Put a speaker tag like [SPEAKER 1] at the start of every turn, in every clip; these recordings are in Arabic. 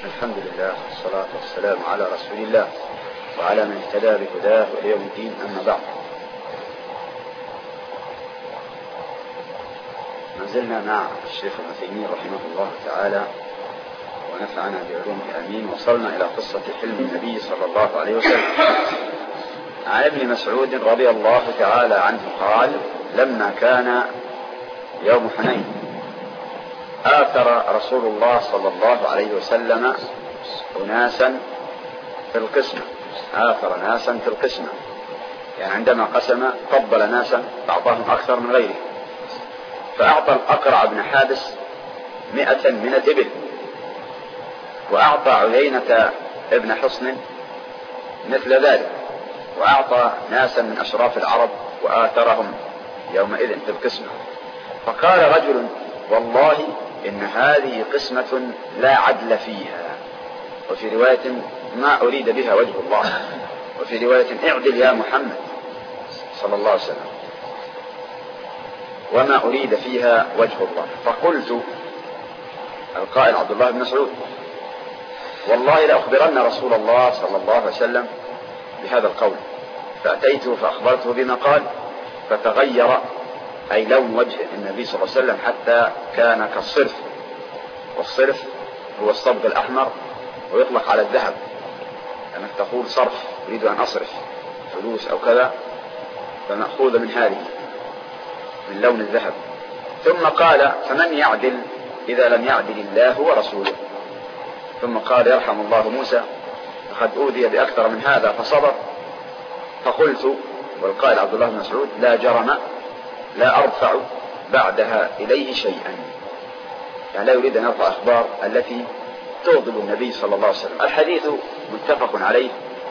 [SPEAKER 1] الحمد لله والصلاة والسلام على رسول الله وعلى من اهتدى بهداه إلى يوم الدين. أما بعد، ما زلنا مع الشيخ ابن تيمية رحمه الله تعالى ونفعنا بعلومه آمين. وصلنا إلى قصة حلم النبي صلى الله عليه وسلم. عن ابن مسعود رضي الله تعالى عنه قال: لما كان يوم حنين آثر رسول الله صلى الله عليه وسلم أناسا في القسمة. آثر ناسا في القسمة، يعني عندما قسم فضل ناسا بعضهم أكثر من غيره، فأعطى الأقرع بن حابس 100 من الإبل، وأعطى عيينة ابن حصن مثل ذلك، وأعطى ناسا من أشراف العرب وآثرهم يومئذ في القسمة. فقال رجل: والله إن هذه قسمة لا عدل فيها. وفي رواية: ما أريد بها وجه الله. وفي رواية: اعدل يا محمد صلى الله عليه وسلم، وما أريد فيها وجه الله. فقلت، القائل عبد الله بن مسعود: والله لأخبرن رسول الله صلى الله عليه وسلم بهذا القول. فأتيته فأخبرته بما قال، فتغير أي لون وجه النبي صلى الله عليه وسلم حتى كان كالصرف. والصرف هو الصبغ الأحمر، ويطلق على الذهب، أنك تقول صرف، أريد أن أصرف فلوس أو كذا، فمأخوذ من هذه، من لون الذهب. ثم قال: فمن يعدل إذا لم يعدل الله ورسوله. ثم قال: يرحم الله موسى، فقد أوذي بأكثر من هذا فصبر. فقلت، والقائل عبد الله بن مسعود: لا جرم لا أرفع بعدها إليه شيئا. يعني لا يريد أن يرفع أخبار التي تغضب النبي صلى الله عليه وسلم. الحديث متفق عليه.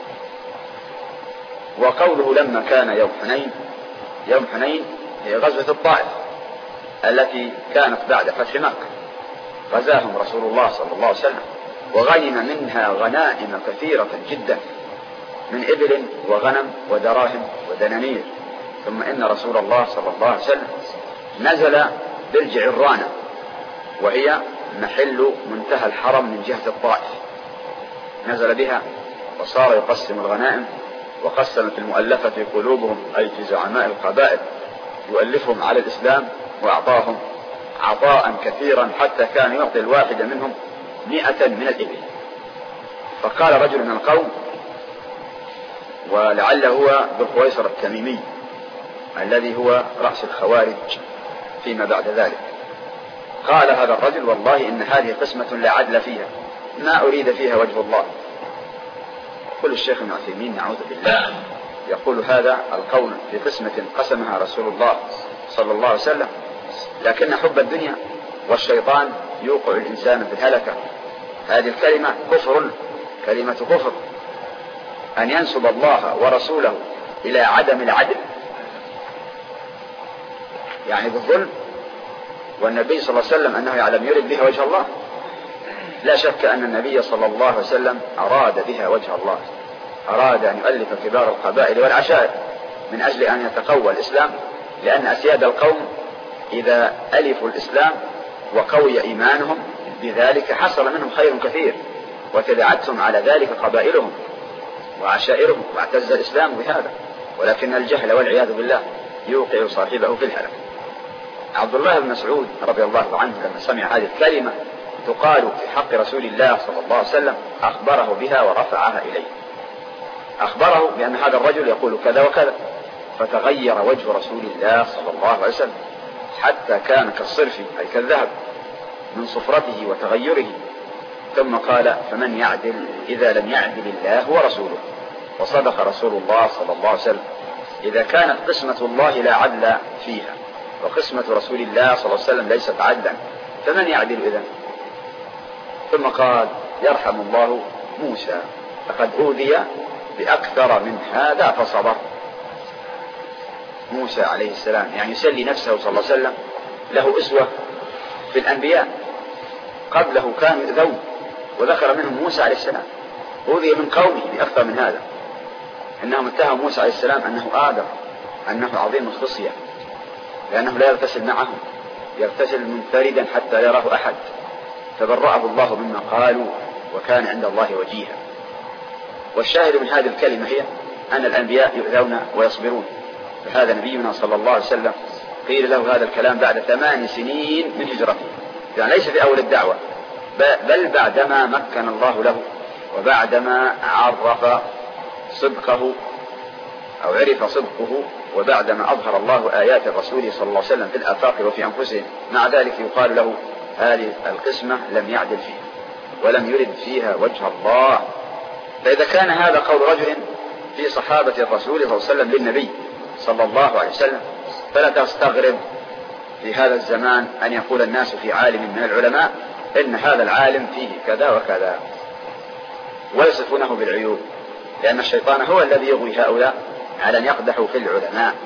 [SPEAKER 1] وقوله لما كان يوم حنين، يوم حنين هي غزوة الطائف التي كانت بعد فتح مكة. غزاهم رسول الله صلى الله عليه وسلم، وغنم منها غنائم كثيرة جدا من إبل وغنم ودراهم ودنانير. ثم إن رسول الله صلى الله عليه وسلم نزل بالجعرانة، وهي محل منتهى الحرم من جهة الطائف. نزل بها وصار يقسم الغنائم، وقسم في المؤلفة في قلوبهم، أي في زعماء القبائل، يؤلفهم على الإسلام، وأعطاهم عطاء كثيرا حتى كان يعطي الواحد منهم 100 من الإبل. فقال رجل من القوم، ولعله هو ذو خويصر التميمي الذي هو رأس الخوارج فيما بعد ذلك، قال هذا الرجل: والله إن هذه قسمة لا عدل فيها، ما أريد فيها وجه الله. يقول الشيخ ابن عثيمين نعوذ بالله، يقول هذا القول في قسمة قسمها رسول الله صلى الله عليه وسلم، لكن حب الدنيا والشيطان يوقع الإنسان في الهلكة. هذه الكلمة كفر، كلمة كفر، أن ينسب الله ورسوله إلى عدم العدل، يعني بالظلم. والنبي صلى الله عليه وسلم أنه يعلم يريد بها وجه الله. لا شك أن النبي صلى الله عليه وسلم أراد بها وجه الله، أراد أن يؤلف كبار القبائل والعشائر من أجل أن يتقوى الإسلام، لأن أسياد القوم إذا ألفوا الإسلام وقوي إيمانهم بذلك حصل منهم خير كثير، وتداعتهم على ذلك قبائلهم وعشائرهم، واعتز الإسلام بهذا. ولكن الجهل والعياذ بالله يوقع صاحبه في الهلك. عبد الله بن مسعود رضي الله عنه لما سمع هذه الكلمة تقال في حق رسول الله صلى الله عليه وسلم أخبره بها ورفعها إليه. أخبره بأن هذا الرجل يقول كذا وكذا، فتغير وجه رسول الله صلى الله عليه وسلم حتى كان كالصرف، أي كالذهب، من صفرته وتغيره. ثم قال: فمن يعدل إذا لم يعدل الله ورسوله. وصدق رسول الله صلى الله عليه وسلم. إذا كانت قسمة الله لا عدل فيها، وقسمة رسول الله صلى الله عليه وسلم ليست عدلا، فمن يعدل إذن؟ ثم قال: يرحم الله موسى، فقد أوذي بأكثر من هذا فصبر. موسى عليه السلام يعني يسلي نفسه صلى الله عليه وسلم، له أسوة في الأنبياء قبله كانوا يؤذون، وذكر منهم موسى عليه السلام أوذي من قومه بأكثر من هذا. إنهم اتهموا موسى عليه السلام أنه آدم، أنه عظيم الخصية، لأنه لا يغتسل معهم، يغتسل منفردا حتى يراه أحد، فبرأه الله مما قالوا وكان عند الله وجيها. والشاهد من هذه الكلمة هي أن الأنبياء يؤذون ويصبرون، فهذا نبينا صلى الله عليه وسلم قيل له هذا الكلام بعد 8 سنين من هجرته، يعني ليس في أول الدعوة، بل بعدما مكن الله له وبعدما عرف صدقه أو عرف صدقه وبعدما أظهر الله آيات الرسول صلى الله عليه وسلم في الآفاق وفي أنفسهم. مع ذلك يقال له هذه القسمة لم يعدل فيها ولم يرد فيها وجه الله. فإذا كان هذا قول رجل في صحابة الرسول صلى الله عليه وسلم للنبي صلى الله عليه وسلم، فلا تستغرب في هذا الزمان أن يقول الناس في عالم من العلماء إن هذا العالم فيه كذا وكذا، ويصفونه بالعيوب، لأن الشيطان هو الذي يغوي هؤلاء على أن يقدحوا في العلماء،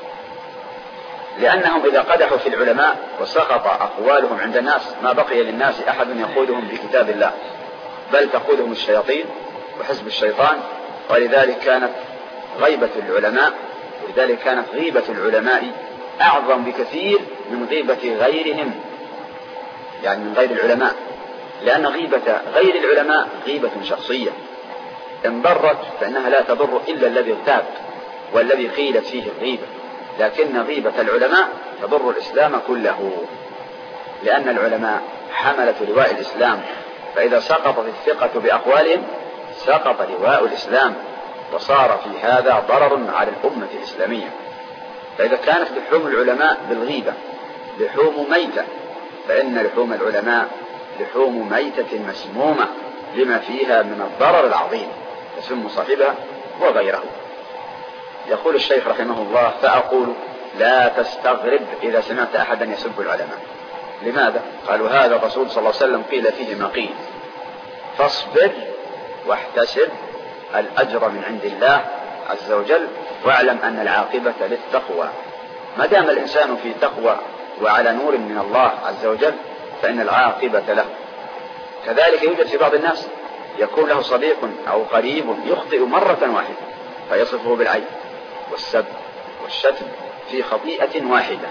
[SPEAKER 1] لأنهم إذا قدحوا في العلماء وسقط أقوالهم عند الناس ما بقي للناس أحد يقودهم بكتاب الله، بل تقودهم الشياطين وحزب الشيطان. ولذلك كانت غيبة العلماء أعظم بكثير من غيبة غيرهم، يعني من غير العلماء، لأن غيبة غير العلماء غيبة شخصية إن ضرت فإنها لا تضر إلا الذي اغتاب والذي قيلت فيه الغيبة، لكن غيبة العلماء تضر الإسلام كله، لأن العلماء حملة لواء الإسلام، فإذا سقطت الثقة بأقوالهم سقط لواء الإسلام، وصار في هذا ضرر على الأمة الإسلامية. فإذا كانت لحوم العلماء بالغيبة لحوم ميتة، فإن لحوم العلماء لحوم ميتة مسمومة لما فيها من الضرر العظيم يسم صاحبها وغيره. يقول الشيخ رحمه الله: فأقول لا تستغرب إذا سمعت أحدا يسب العلماء. لماذا؟ قالوا هذا الرسول صلى الله عليه وسلم قيل فيه ما قيل، فاصبر واحتسب الأجر من عند الله عز وجل، واعلم أن العاقبة للتقوى. ما دام الإنسان في تقوى وعلى نور من الله عز وجل فإن العاقبة له. كذلك يوجد في بعض الناس يكون له صديق أو قريب يخطئ مرة واحدة فيصفه بالعيب والسب والشتم في خطيئة واحدة.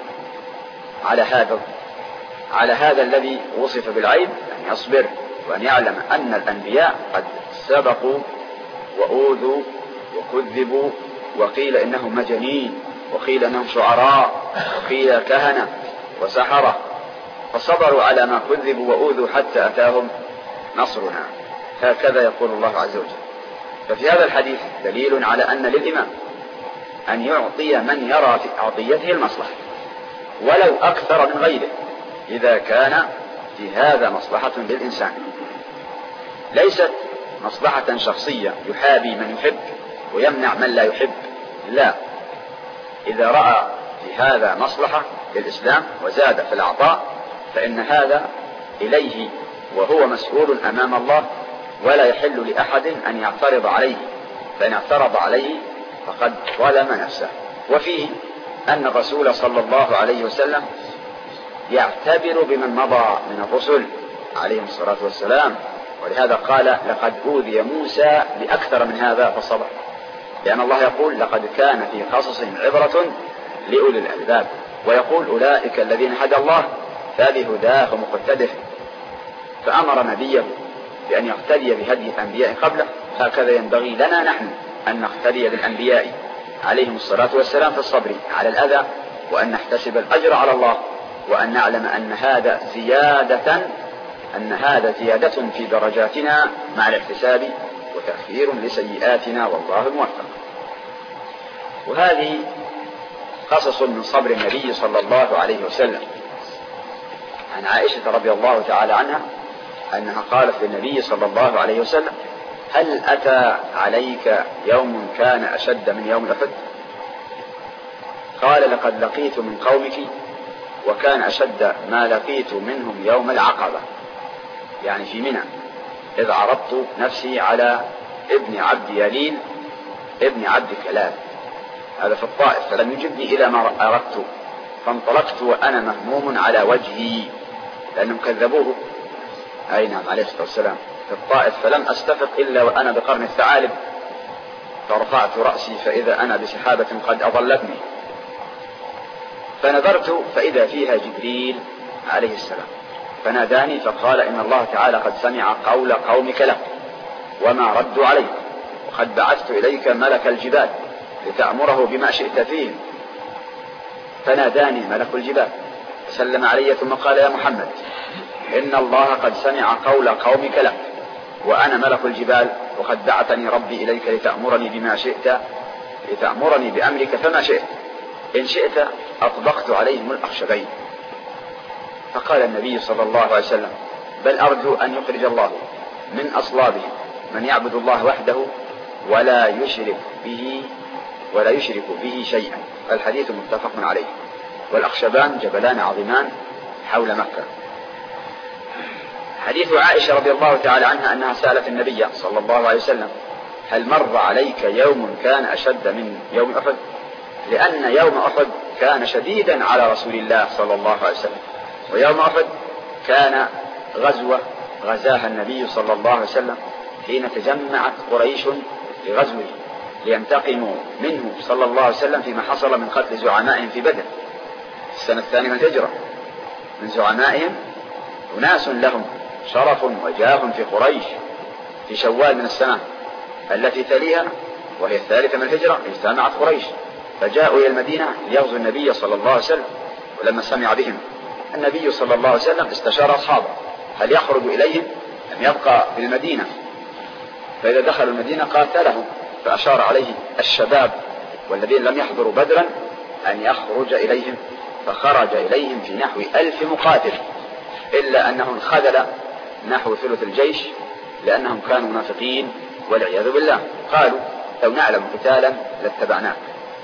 [SPEAKER 1] على هذا الذي وصف بالعيب أن يصبر وأن يعلم أن الأنبياء قد سبقوا وأوذوا وكذبوا، وقيل إنهم مجانين، وقيل إنهم شعراء، وقيل كهنة وسحرة، فصبروا على ما كذبوا وأوذوا حتى أتاهم نصرنا. هكذا يقول الله عز وجل. ففي هذا الحديث دليل على أن للإمام أن يعطي من يرى في عطيته المصلحة ولو أكثر من غيره، إذا كان في هذا مصلحة للإنسان، ليست مصلحة شخصية يحابي من يحب ويمنع من لا يحب، لا، إذا رأى في هذا مصلحة للإسلام وزاد في العطاء فإن هذا إليه وهو مسؤول أمام الله، ولا يحل لأحد أن يعترض عليه، فإن اعترض عليه فقد ظلم نفسه. وفيه أن الرسول صلى الله عليه وسلم يعتبر بمن مضى من الرسل عليهم الصلاة والسلام، ولهذا قال: لقد أوذي موسى بأكثر من هذا فصبر، لأن الله يقول: لقد كان في قصصهم عبرة لأولي الألباب، ويقول: أولئك الذين هدى الله فبهداه مقتده، فأمر نبيه بأن يقتدي بهدي الأنبياء قبله. هكذا ينبغي لنا نحن أن نقتدي بالأنبياء عليهم الصلاة والسلام في الصبر على الأذى، وأن نحتسب الأجر على الله، وأن نعلم أن هذا زيادة في درجاتنا مع الاحتساب وتأخير لسيئاتنا، والله الموفق. وهذه قصص من صبر النبي صلى الله عليه وسلم. عن عائشة رضي الله تعالى عنها أنها قالت للنبي صلى الله عليه وسلم: هل أتى عليك يوم كان أشد من يوم أحد؟ قال: لقد لقيت من قومك وكان أشد ما لقيت منهم يوم العقبة، يعني في منى، إذ عرضت نفسي على ابن عبد يليل ابن عبد كلاب، هذا في الطائف، فلم يجبني إلى ما أردت، فانطلقت وأنا مهموم على وجهي، لأنهم كذبوه نعم عليه الصلاة والسلام في الطائف، فلم أستفق إلا وأنا بقرن الثعالب، فرفعت رأسي فإذا أنا بسحابة قد أضلتني، فنظرت فإذا فيها جبريل عليه السلام، فناداني فقال إن الله تعالى قد سمع قول قومك لك وما ردوا عليك، وقد بعثت إليك ملك الجبال لتأمره بما شئت فيهم. فناداني ملك الجبال سلم علي ثم قال يا محمد إن الله قد سمع قول قومك لك وأنا ملك الجبال، وقد بعثني ربي إليك لتأمرني بما شئت، لتأمرني بأمرك فما شئت، إن شئت أطبقت عليهم الأخشبين. فقال النبي صلى الله عليه وسلم بل أرجو أن يخرج الله من أصلابهم من يعبد الله وحده ولا يشرك به شيئا. الحديث متفق عليه. والأخشبان جبلان عظيمان حول مكة. حديث عائشة رضي الله تعالى عنها أنها سألت النبي صلى الله عليه وسلم هل مر عليك يوم كان أشد من يوم أحد؟ لأن يوم أحد كان شديدا على رسول الله صلى الله عليه وسلم، ويوم أحد كان غزوة غزاها النبي صلى الله عليه وسلم حين تجمعت قريش لغزوه لينتقموا منه صلى الله عليه وسلم فيما حصل من قتل زعمائهم في بدر السنة الثانية من الهجرة. من زعمائهم أناس لهم شرف وجاه في قريش في شوال من السنة التي تليها وهي الثالثة من الهجرة اجتمعت قريش فجاءوا إلى المدينة ليغزوا النبي صلى الله عليه وسلم. ولما سمع بهم النبي صلى الله عليه وسلم استشار أصحابه هل يخرج إليهم أم يبقى في المدينة، فإذا دخلوا المدينة قاتلهم، فأشار عليه الشباب والذين لم يحضروا بدرا أن يخرج إليهم، فخرج إليهم في نحو 1000 مقاتل، إلا أنهم خذل نحو ثلث الجيش لأنهم كانوا منافقين والعياذ بالله، قالوا لو نعلم قتالا لاتبعناه.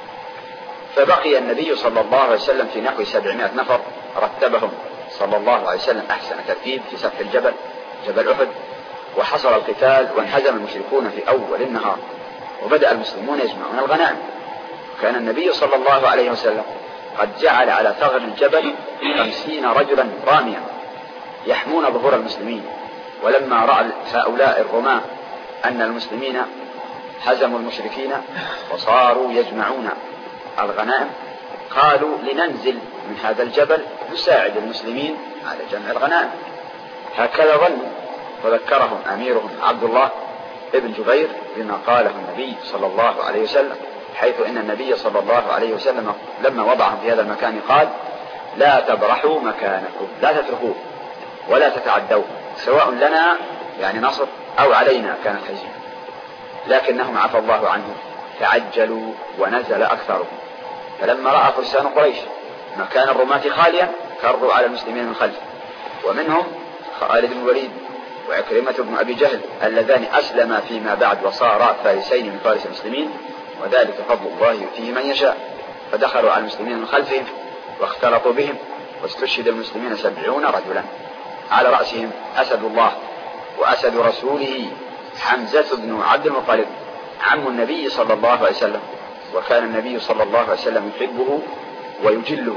[SPEAKER 1] فبقي النبي صلى الله عليه وسلم في نحو 700 نفر رتبهم صلى الله عليه وسلم أحسن ترتيب في سفح الجبل جبل أحد، وحصل القتال وانهزم المشركون في أول النهار، وبدأ المسلمون يجمعون الغنائم. كان النبي صلى الله عليه وسلم قد جعل على ثغر الجبل 50 رجلا راميا يحمون ظهور المسلمين. ولما رأى هؤلاء الرماة أن المسلمين هزموا المشركين وصاروا يجمعون الغنائم قالوا لننزل من هذا الجبل نساعد المسلمين على جمع الغنائم. هكذا ظنوا، فذكرهم أميرهم عبد الله ابن جبير بما قاله النبي صلى الله عليه وسلم، حيث إن النبي صلى الله عليه وسلم لما وضعهم في هذا المكان قال لا تبرحوا مكانكم، لا تتركوه ولا تتعدوا، سواء لنا يعني نصر أو علينا كانت هزيمة. لكنهم عفى الله عنهم تعجلوا ونزل أكثرهم. فلما رأى فرسان قريش مكان الرماة خاليا كروا على المسلمين من خلفه، ومنهم خالد بن الوليد وعكرمة بن أبي جهل اللذان أسلما فيما بعد وصارا فارسين من فارس المسلمين، وذلك فضل الله يؤتيه من يشاء. فدخلوا على المسلمين من خلفهم واختلطوا بهم، واستشهد المسلمين 70 رجلا، على رأسهم أسد الله وأسد رسوله حمزة بن عبد المطلب عم النبي صلى الله عليه وسلم، وكان النبي صلى الله عليه وسلم يحبه ويجله،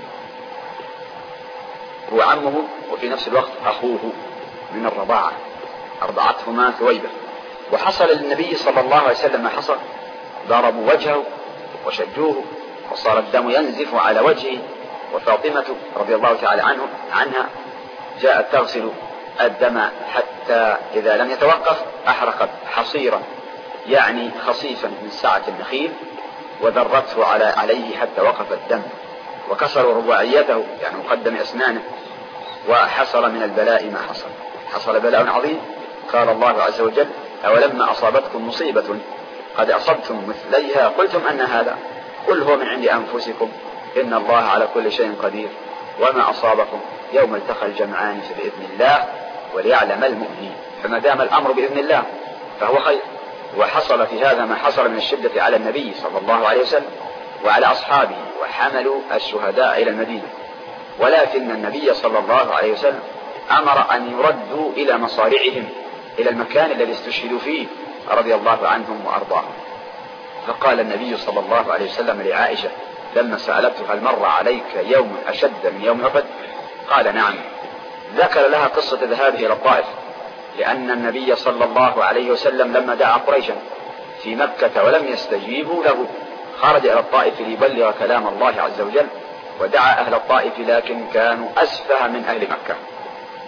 [SPEAKER 1] هو عمه وفي نفس الوقت أخوه من الرضاعة، أرضعتهما ثويبة. وحصل للنبي صلى الله عليه وسلم ما حصل، ضربوا وجهه وشجوه وصار الدم ينزف على وجهه، وفاطمة رضي الله تعالى عنها جاءت تغسل الدم حتى إذا لم يتوقف أحرقت حصيرا يعني خصيفا من سعة النخيل وذرته عليه حتى وقف الدم، وكسروا رباعيته يعني مقدم أسنانه، وحصل من البلاء ما حصل بلاء عظيم. قال الله عز وجل أولما أصابتكم مصيبة قد أصبتم مثليها قلتم أن هذا، قل هو من عند أنفسكم إن الله على كل شيء قدير، وما أصابكم يوم التقى الجمعان فبإذن الله وليعلم المؤمنين. فما دام الأمر بإذن الله فهو خير. وحصل في هذا ما حصل من الشدة على النبي صلى الله عليه وسلم وعلى أصحابه، وحملوا الشهداء إلى المدينة، ولكن النبي صلى الله عليه وسلم أمر أن يردوا إلى مصارعهم إلى المكان الذي استشهدوا فيه رضي الله عنهم وأرضاهم. فقال النبي صلى الله عليه وسلم لعائشة لما سألته هل مر عليك يوم أشد من يوم أحد؟ قال نعم. ذكر لها قصة ذهابه إلى الطائف، لأن النبي صلى الله عليه وسلم لما دعا قريشا في مكة ولم يستجيبوا له خرج إلى الطائف ليبلغ كلام الله عز وجل، ودعا أهل الطائف لكن كانوا أسفه من أهل مكة،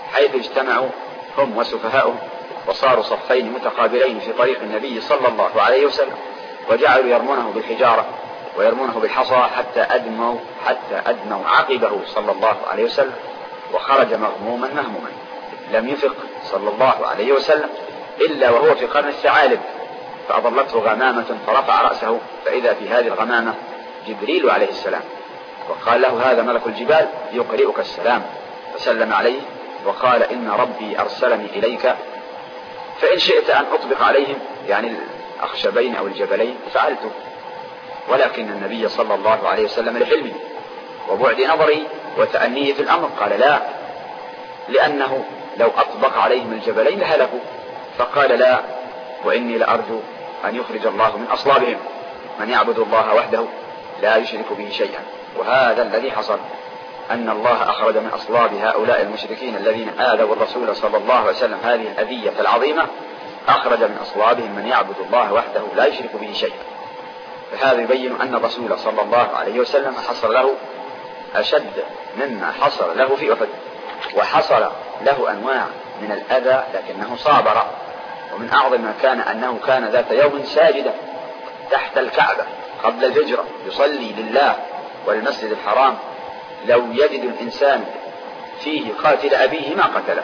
[SPEAKER 1] حيث اجتمعوا هم وسفهاؤهم وصاروا صفين متقابلين في طريق النبي صلى الله عليه وسلم، وجعلوا يرمونه بالحجارة ويرمونه بالحصى حتى أدموا عقبه صلى الله عليه وسلم، وخرج مغموما مهموما. لم يفق صلى الله عليه وسلم إلا وهو في قرن الثعالب، فأضلته غمامة فرفع رأسه فإذا في هذه الغمامة جبريل عليه السلام، وقال له: هذا ملك الجبال يقرئك السلام، فسلم عليه وقال: إن ربي أرسلني إليك فإن شئت أن أطبق عليهم يعني الأخشبين أو الجبلين فعلته. ولكن النبي صلى الله عليه وسلم لحلمه وبعد نظري وتأنيه في الأمر قال: لا، لأنه لو أطبق عليهم الجبلين لهلكوا. فقال: لا، وإني لأرجو أن يخرج الله من أصلابهم من يعبد الله وحده لا يشرك به شيئا. وهذا الذي حصل، أن الله أخرج من أصلاب هؤلاء المشركين الذين آذوا الرسول صلى الله عليه وسلم هذه الأذية العظيمة، أخرج من أصلابهم من يعبد الله وحده لا يشرك به شيئا. فهذا يبين أن الرسول صلى الله عليه وسلم حصل له أشد مما حصل له في أحد، وحصل له أنواع من الأذى لكنه صابر. ومن أعظم ما كان أنه كان ذات يوم ساجدا تحت الكعبة قبل الهجرة يصلي لله والمسجد الحرام، لو يجد الإنسان فيه قاتل أبيه ما قتله.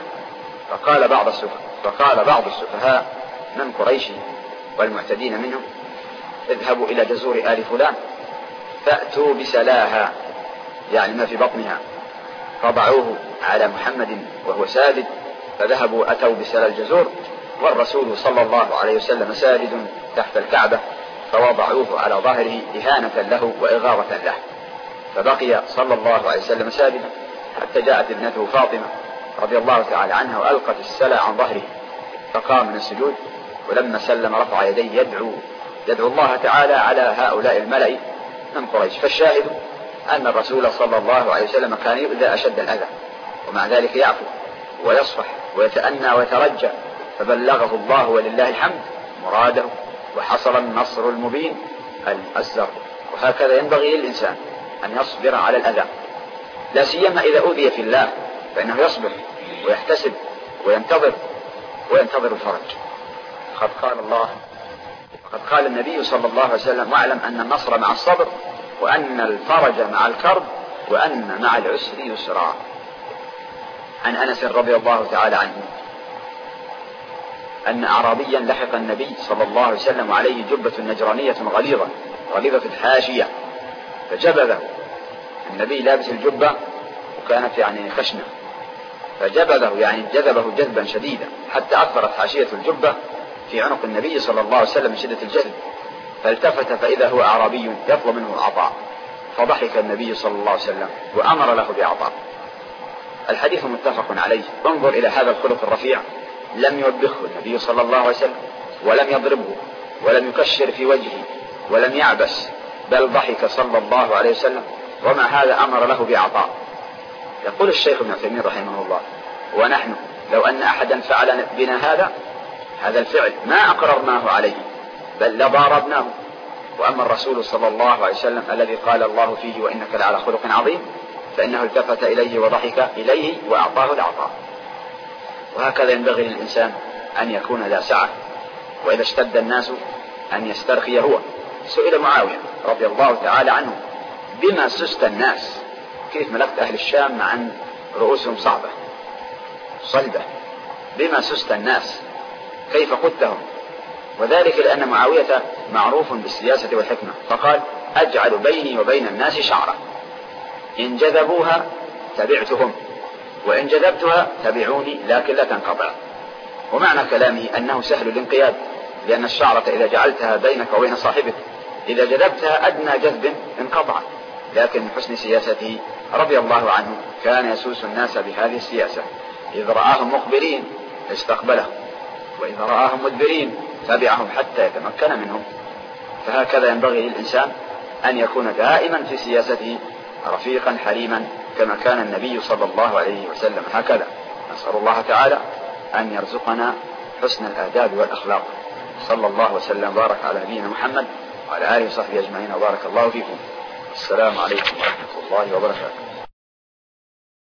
[SPEAKER 1] فقال بعض السفهاء من قريش والمعتدين منهم: اذهبوا إلى جزور آل فلان فأتوا بسلاها، يعني ما في بطنها، فضعوه على محمد وهو ساجد، فذهبوا أتوا بسلا الجزور والرسول صلى الله عليه وسلم ساجد تحت الكعبة، فوضعوه على ظهره إهانة له وإغاظة له، فبقي صلى الله عليه وسلم ساجدا حتى جاءت ابنته فاطمة رضي الله تعالى عنها وألقت السلا عن ظهره، فقام من السجود، ولما سلم رفع يديه يدعو الله تعالى على هؤلاء الملأ من قريش. فالشاهد أن الرسول صلى الله عليه وسلم كان يؤذى أشد الأذى، ومع ذلك يعفو ويصفح ويتأنى ويترجى، فبلغه الله ولله الحمد مراده، وحصل النصر المبين المؤزر. وهكذا ينبغي للإنسان أن يصبر على الأذى، لا سيما إذا أوذي في الله، فإنه يصبر ويحتسب وينتظر الفرج. قد قال النبي صلى الله عليه وسلم: واعلم أن النصر مع الصبر، وأن الفرج مع الكرب، وأن مع العسر يسرا. عن أنس رضي الله تعالى عنه أن أعرابيا لحق النبي صلى الله عليه وسلم عليه جبة نجرانية غليظة الحاشية، فجبذه النبي لابس الجبة وكانت يعني خشنة، فجبذه يعني جذبه جذبا شديدا حتى أثرت حاشية الجبة في عنق النبي صلى الله عليه وسلم من شدة الجذب، فالتفت فإذا هو أعرابي يطلب منه العطاء، فضحك النبي صلى الله عليه وسلم وأمر له بعطاء. الحديث متفق عليه. انظر إلى هذا الخلق الرفيع، لم يوبخه النبي صلى الله عليه وسلم، ولم يضربه، ولم يكشر في وجهه، ولم يعبس، بل ضحك صلى الله عليه وسلم، ومع هذا أمر له بعطاء. يقول الشيخ ابن عثيمين رحمه الله: ونحن لو أن أحدا فعل بنا هذا الفعل ما أقررناه عليه، بل لضاربناه. وأما الرسول صلى الله عليه وسلم الذي قال الله فيه: وإنك لعلى خلق عظيم، فإنه التفت إليه وضحك إليه وأعطاه العطاء. وهكذا ينبغي للإنسان أن يكون ذا سعة، وإذا اشتد الناس أن يسترخي هو. سئل معاوية رضي الله تعالى عنه: بما سست الناس؟ كيف ملكت أهل الشام مع أن رؤوسهم صلبة؟ بما سست الناس؟ كيف قدتهم؟ وذلك لأن معاوية معروف بالسياسة والحكمة، فقال: أجعل بيني وبين الناس شعرة، إن جذبوها تبعتهم، وإن جذبتها تبعوني لكن لا تنقطع. ومعنى كلامه أنه سهل الانقياد، لأن الشعرة إذا جعلتها بينك وبين صاحبك إذا جذبتها أدنى جذب انقطع. لكن من حسن سياسته رضي الله عنه كان يسوس الناس بهذه السياسة، إذ رآهم مقبلين استقبلهم، وإذا رآهم مدبرين تبعهم حتى يتمكن منهم. فهكذا ينبغي للإنسان أن يكون دائما في سياسته رفيقا حليما كما كان النبي صلى الله عليه وسلم. هكذا نسأل الله تعالى أن يرزقنا حسن الآداب والأخلاق. صلى الله وسلم وبارك على نبينا محمد وعلى آله وصحبه أجمعين، وبارك الله فيكم. السلام عليكم ورحمة الله وبركاته.